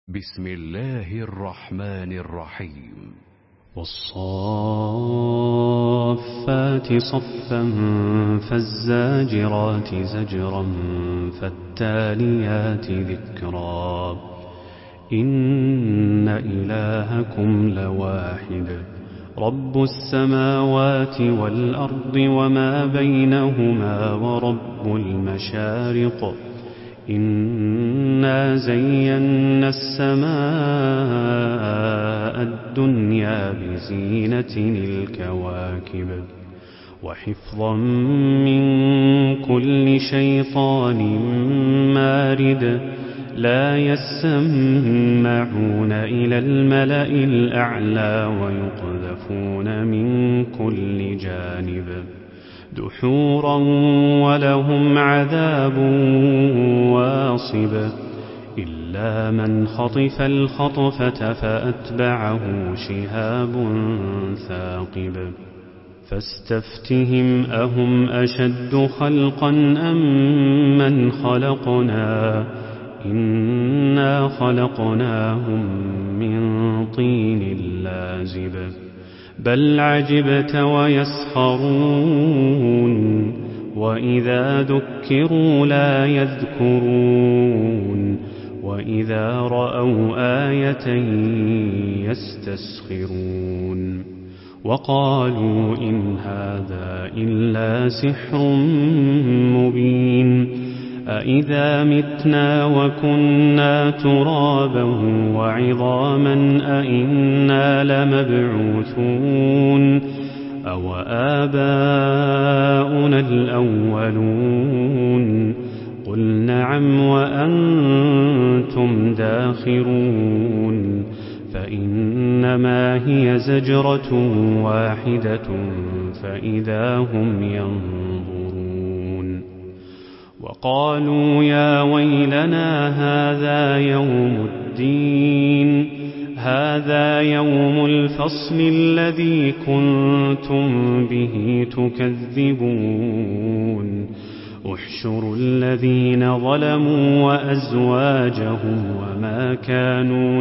بسم الله الرحمن الرحيم. والصافات صفا فالزاجرات زجرا فالتاليات ذكرا إن إلهكم لواحد رب السماوات والأرض وما بينهما ورب المشارق إنا زينا السماء الدنيا بزينة الكواكب وحفظا من كل شيطان مارد لا يسمعون إلى الملأ الأعلى ويقذفون من كل جانب دحورا ولهم عذاب واصب إلا من خطف الخطفة فأتبعه شهاب ثاقب فاستفتهم أهم أشد خلقا أم من خلقنا إنا خلقناهم من طين لازب بل عجبت ويسخرون وإذا ذكروا لا يذكرون وإذا رأوا آية يستسخرون وقالوا إن هذا إلا سحر مبين أإذا متنا وكنا ترابا وعظاما أإنا لمبعوثون أو آباؤنا الأولون قل نعم وأنتم داخرون فإنما هي زجرة واحدة فإذا هم ينظرون وقالوا يا ويلنا هذا يوم الفصل الذي كنتم به تكذبون احشروا الذين ظلموا وأزواجهم وما كانوا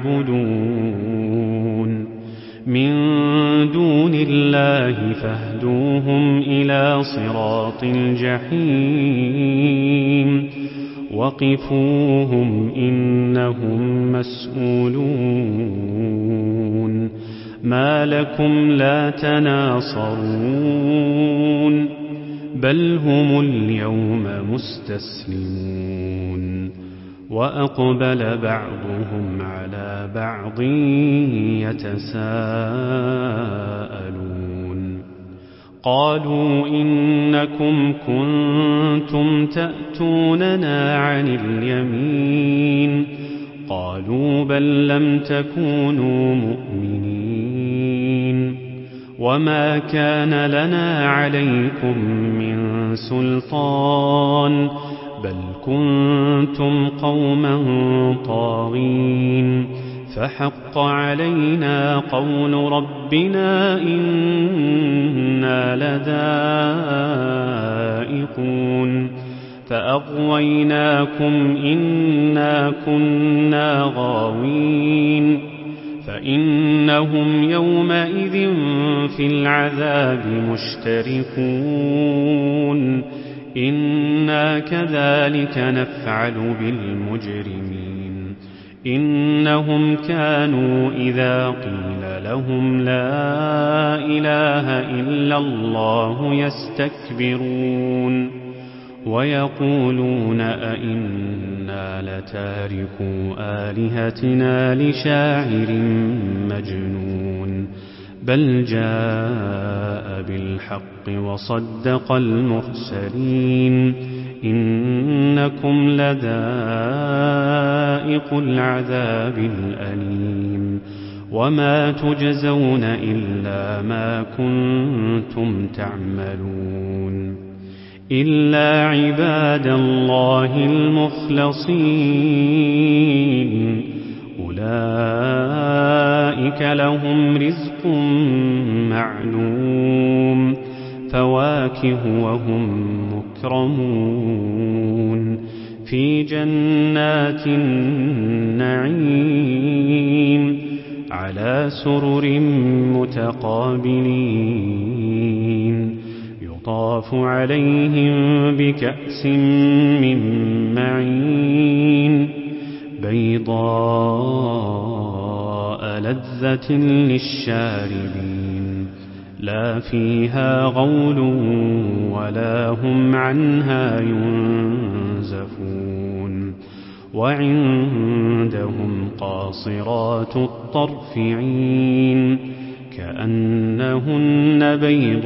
يعبدون من دون الله فاهدوهم إلى صراط الجحيم وقفوهم إنهم مسؤولون ما لكم لا تناصرون بل هم اليوم مستسلمون وأقبل بعضهم على بعض يتساءلون قالوا إنكم كنتم تأتوننا عن اليمين قالوا بل لم تكونوا مؤمنين وما كان لنا عليكم من سلطان بل كنتم قوما طاغين فحق علينا قول ربنا إنا لذائقون فأغويناكم إنا كنا غاوين فإنهم يومئذ في العذاب مشتركون إنا كذلك نفعل بالمجرمين إنهم كانوا إذا قيل لهم لا إله إلا الله يستكبرون ويقولون أئنا لتاركو آلهتنا لشاعر مجنون بل جاء بالحق وصدق المرسلين إنكم لذائق العذاب الأليم وما تجزون إلا ما كنتم تعملون إلا عباد الله المخلصين أولئك لهم رزق معلوم فواكه وهم مكرمون في جنات النعيم على سرر متقابلين يطاف عليهم بكأس من معين بيضاء لذة للشاربين لا فيها غول ولا هم عنها ينزفون وعندهم قاصرات الطرف عين كأنهن بيض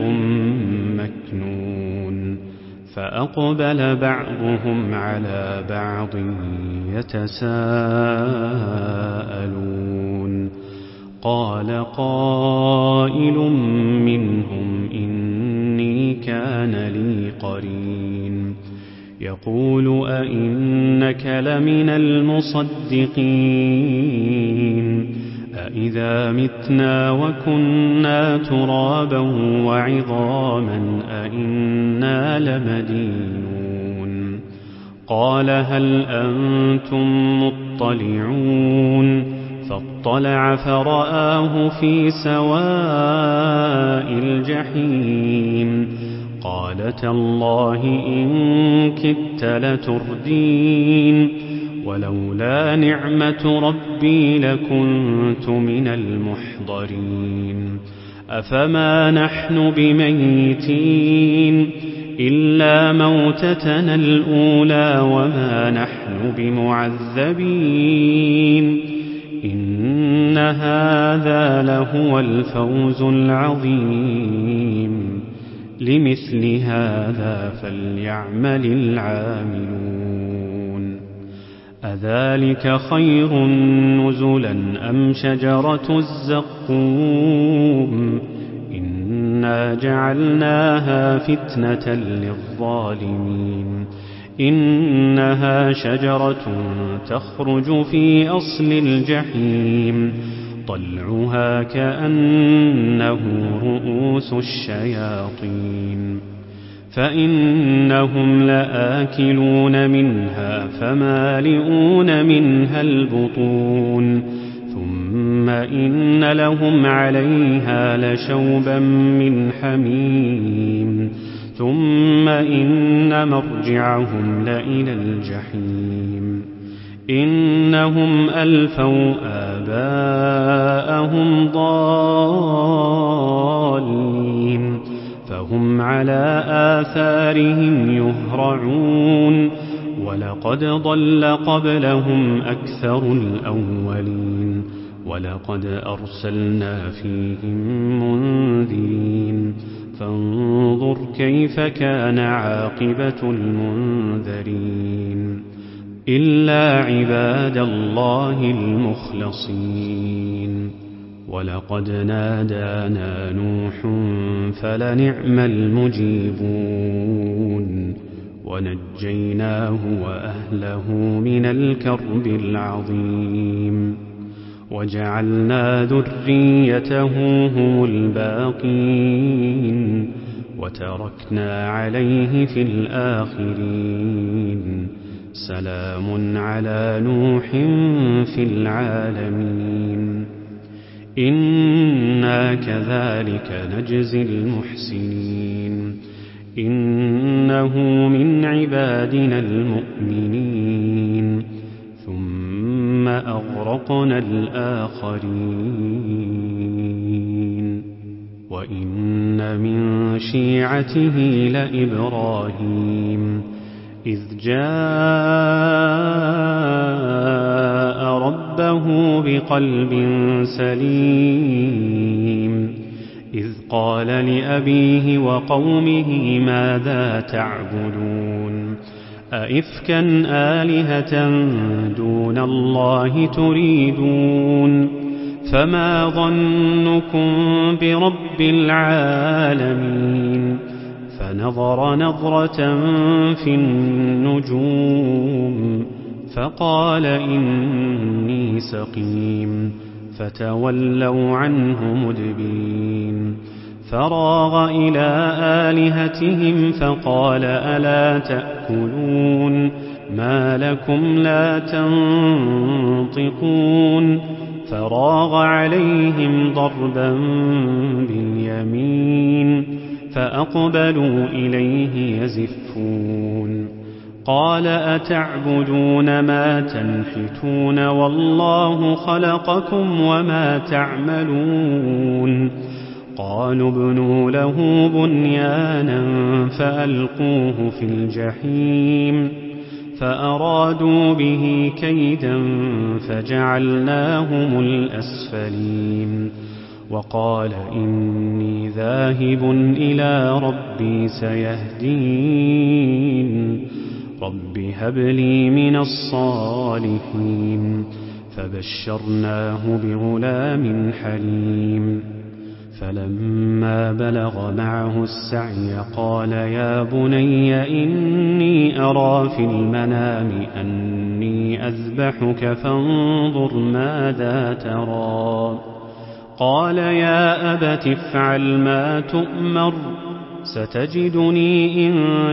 مكنون فأقبل بعضهم على بعض يتساءلون قال قائل منهم إني كان لي قرين يقول أئنك لمن المصدقين أئذا متنا وكنا ترابا وعظاما أئنا لمدينون قال هل أنتم مطلعون فاطلع فرآه في سواء الجحيم قال تالله إن كدت لتردين ولولا نعمة ربي لكنت من المحضرين أفما نحن بميتين إلا موتتنا الأولى وما نحن بمعذبين إن هذا لهو الفوز العظيم لمثل هذا فليعمل العاملون أذلك خير نزلا أم شجرة الزقوم إنا جعلناها فتنة للظالمين إنها شجرة تخرج في أصل الجحيم طلعها كأنه رؤوس الشياطين فإنهم لآكلون منها فمالئون منها البطون ثم إن لهم عليها لشوبا من حميم ثم إن مرجعهم لإلى الجحيم إنهم ألفوا آباءهم ضالين فهم على آثارهم يهرعون ولقد ضل قبلهم أكثر الأولين ولقد أرسلنا فيهم منذرين فانظر كيف كان عاقبة المنذرين إلا عباد الله المخلصين ولقد نادانا نوح فلنعم المجيبون ونجيناه وأهله من الكرب العظيم وجعلنا ذريته هم الباقين وتركنا عليه في الآخرين سلام على نوح في العالمين إنا كذلك نجزي المحسنين إنه من عبادنا المؤمنين ثم أغرقنا الآخرين وإن من شيعته لإبراهيم إذ جاء ربه بقلب سليم إذ قال لأبيه وقومه ماذا تعبدون أئفكا آلهة دون الله تريدون فما ظنكم برب العالمين فنظر نظرة في النجوم فقال إني سقيم فتولوا عنه مدبرين فراغ إلى آلهتهم فقال ألا تأكلون ما لكم لا تنطقون فراغ عليهم ضربا باليمين فأقبلوا إليه يزفون قال أتعبدون ما تنحتون والله خلقكم وما تعملون قالوا ابنوا له بنيانا فألقوه في الجحيم فأرادوا به كيدا فجعلناهم الأسفلين وقال إني ذاهب إلى ربي سيهدين رب هب لي من الصالحين فبشرناه بغلام حليم فلما بلغ معه السعي قال يا بني إني أرى في المنام أني أذبحك فانظر ماذا ترى قال يا أبت افعل ما تؤمر ستجدني إن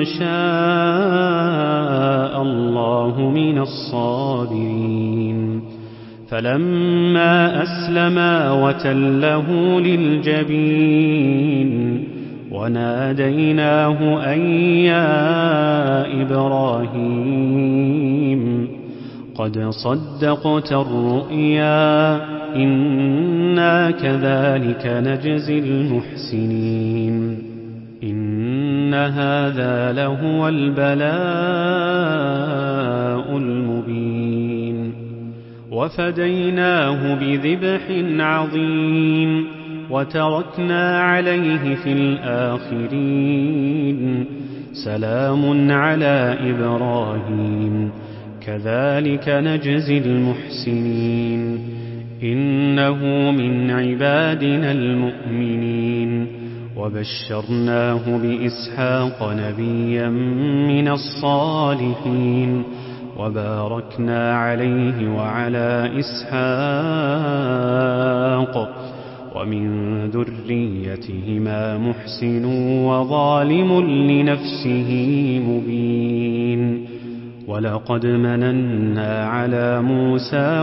شاء الله من الصابرين فلما أسلما وتله للجبين وناديناه أن يا إبراهيم قد صدقت الرؤيا إنا كذلك نجزي المحسنين إن هذا لهو البلاء المبين وفديناه بذبح عظيم وتركنا عليه في الآخرين سلام على إبراهيم كذلك نجزي المحسنين إنه من عبادنا المؤمنين وبشرناه بإسحاق نبيا من الصالحين وباركنا عليه وعلى إسحاق ومن ذريتهما محسن وظالم لنفسه مبين ولقد مننا على موسى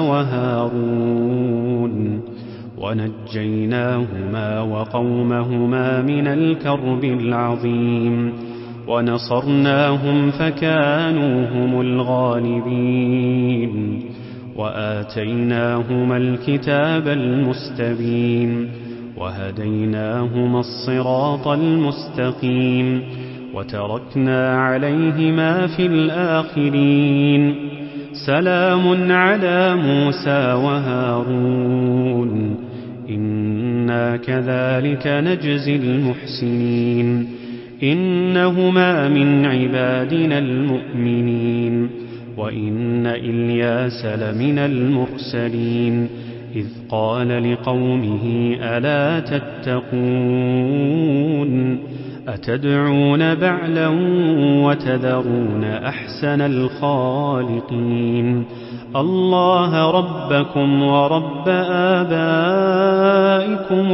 وهارون ونجيناهما وقومهما من الكرب العظيم ونصرناهم فكانوا هم الغالبين وآتيناهما الكتاب المستبين وهديناهما الصراط المستقيم وتركنا عليهما في الآخرين سلام على موسى وهارون إنا كذلك نجزي المحسنين إنهما من عبادنا المؤمنين وإن إلياس لمن المرسلين إذ قال لقومه ألا تتقون أتدعون بعلا وتذرون أحسن الخالقين الله ربكم ورب آبائكم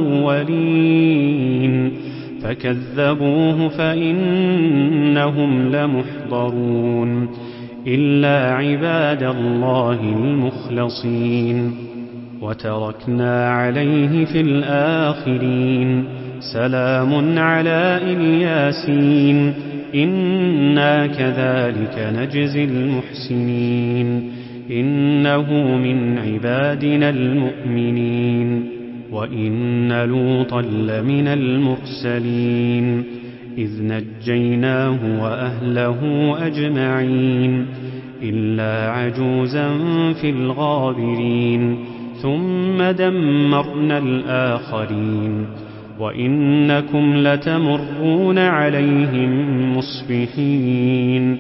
الأولين فكذبوه فإنهم لمحضرون إلا عباد الله المخلصين وتركنا عليه في الآخرين سلام على الياسين إنا كذلك نجزي المحسنين إنه من عبادنا المؤمنين وإن لوطا لمن المرسلين إذ نجيناه وأهله أجمعين إلا عجوزا في الغابرين ثم دمرنا الآخرين وإنكم لتمرون عليهم مصبحين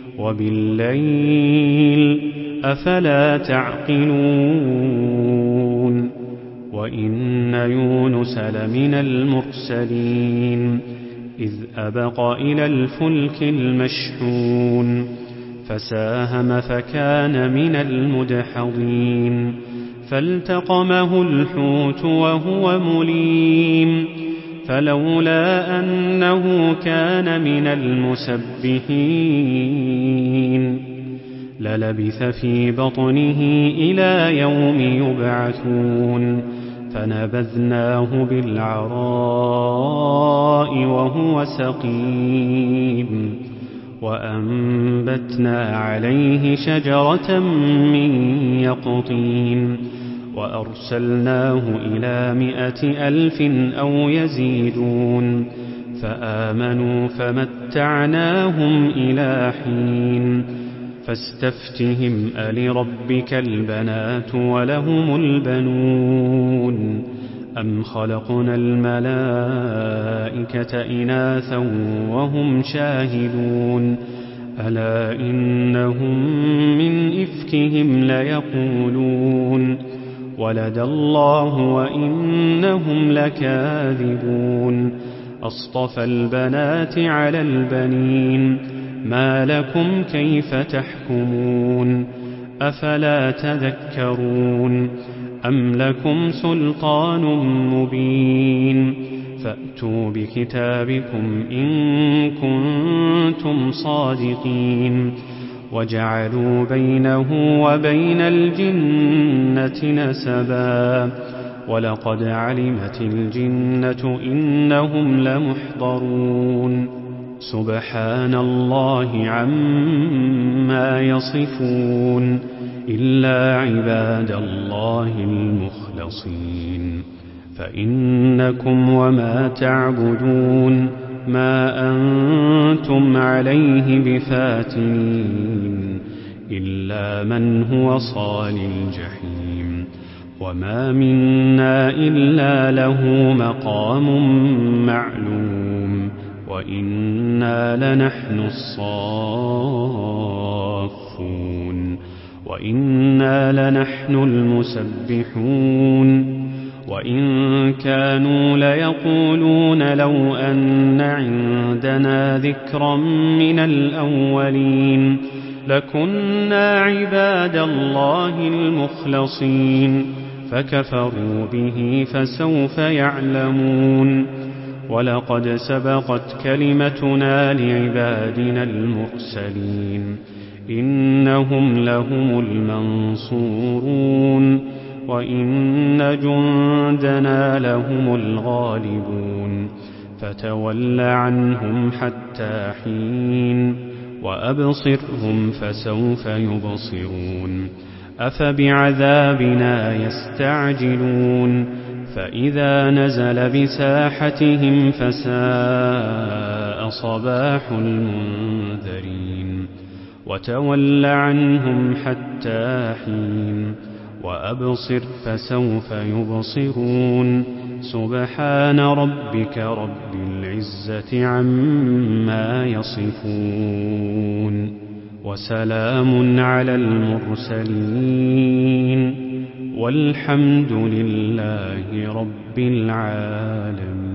وبالليل أفلا تعقلون وإن يونس لمن المرسلين إذ أبق إلى الفلك المشحون فساهم فكان من المدحضين فالتقمه الحوت وهو مليم فلولا أنه كان من المسبحين للبث في بطنه إلى يوم يبعثون فنبذناه بالعراء وهو سقيم وأنبتنا عليه شجرة من يقطين وأرسلناه إلى 100,000 أو يزيدون فآمنوا فمتعناهم إلى حين فاستفتهم ألربك البنات ولهم البنون أم خلقنا الملائكة إناثا وهم شاهدون ألا إنهم من إفكهم ليقولون ولد الله وإنهم لكاذبون أصطفى البنات على البنين ما لكم كيف تحكمون أفلا تذكرون أم لكم سلطان مبين فأتوا بكتابكم إن كنتم صادقين وجعلوا بينه وبين الجنة نسبا ولقد علمت الجنة إنهم لمحضرون سبحان الله عما يصفون إلا عباد الله المخلصين فإنكم وما تعبدون ما أنتم عليه بفاتنين إلا من هو صال الجحيم وما منا إلا له مقام معلوم وإنا لنحن الصافون وإنا لنحن المسبحون وإن كانوا ليقولون لو أن عندنا ذكرا من الأولين لكنا عباد الله المخلصين فكفروا به فسوف يعلمون ولقد سبقت كلمتنا لعبادنا المرسلين إنهم لهم المنصورون وإن جندنا لهم الغالبون فتول عنهم حتى حين وأبصرهم فسوف يبصرون أفبعذابنا يستعجلون فإذا نزل بساحتهم فساء صباح المنذرين وتول عنهم حتى حين وأبصر فسوف يبصرون سبحان ربك رب العزة عما يصفون وسلام على المرسلين والحمد لله رب العالمين.